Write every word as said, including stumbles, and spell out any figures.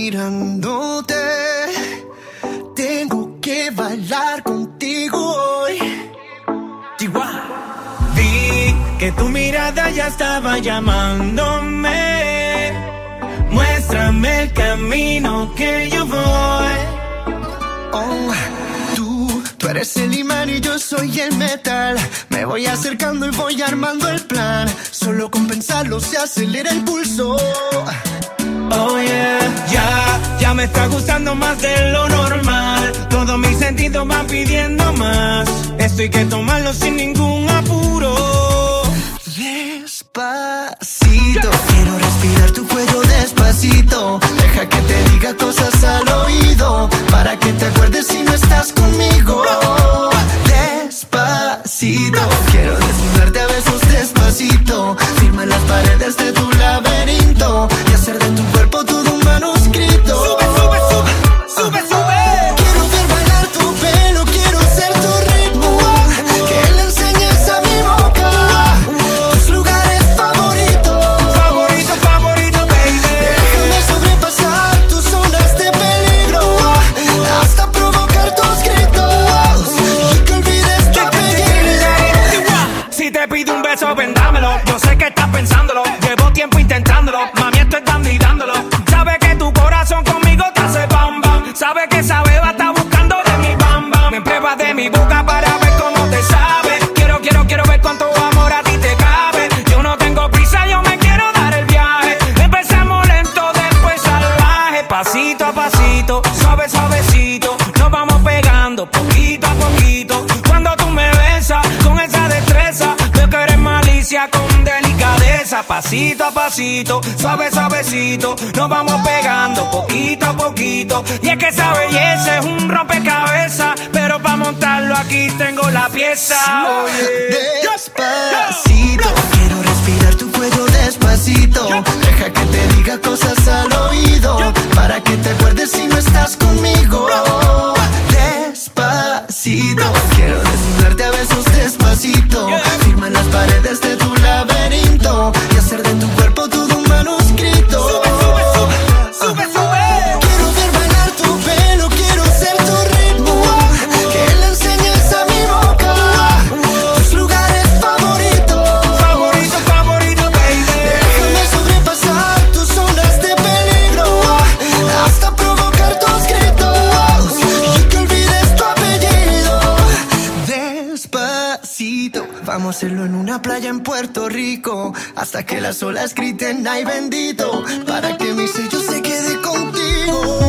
mirándote. Tengo que bailar contigo hoy. Chihuahua. Vi que tu mirada ya estaba llamándome. Muéstrame el camino que yo voy. Oh, tú, tú eres el imán y yo soy el metal. Me voy acercando y voy armando el plan. Solo con pensarlo se acelera el pulso. Oh yeah, ya, ya me está gustando más de lo normal. Todos mis sentidos van pidiendo más. Esto hay que tomarlo sin ningún apuro. Despacito, quiero respirar tu cuello despacito. Deja que te diga cosas al oído, para que te acuerdes si no estás conmigo. Despacito, quiero desnudarte a besos despacito. Firma las paredes de tu laberinto y hacer de tu cuerpo todo un manuscrito. Sube, sube, sube, sube, sube. Quiero ver bailar tu pelo, quiero ser tu ritmo. Que le enseñes a mi boca tus lugares favoritos. Favorito, favorito, baby. Déjame sobrepasar tus zonas de peligro hasta provocar tus gritos y que olvides tu apellido. Si te pido un beso, vendámelo. Yo sé que estás pensándolo. Llevo tiempo intentándolo. Mami, esto es dando y dándolo. Sabe que tu corazón conmigo te hace bam bam. Sabe que esa beba está buscando de mi bam bam. Me pruebas de mi boca para ver cómo te sabe. Quiero, quiero, quiero ver cuánto amor a ti te cabe. Yo no tengo prisa, yo me quiero dar el viaje. Empezamos lento, después salvaje. Pasito a pasito, suave, suavecito. Nos vamos pegando poquito a poquito. Cuando tú me besas con esa destreza, veo que eres malicia con delicadeza. Pasito a pasito, suave, suavecito. Nos vamos pegando poquito a poquito. Y es que esa belleza es un rompecabezas, pero para montarlo aquí tengo la pieza. Despacito, quiero respirar tu cuello despacito. Deja que te diga cosas al oído, para que te acuerdes si no estás conmigo. Despacito, quiero desnudarte a besos despacito. Firma las paredes de tu laberinto y hacer de tu cuerpo todo un manuscrito. Sube, sube, sube, sube, sube. Quiero ver bailar tu pelo, quiero ser tu ritmo. Que le enseñes a mi boca tus lugares favoritos. Favorito, favorito, baby. Déjame sobrepasar tus zonas de peligro hasta provocar tus gritos y que olvides tu apellido. Despacito, vamos a hacerlo en una playa en Puerto Rico, hasta que las olas griten ay bendito, para que mi sello se quede contigo.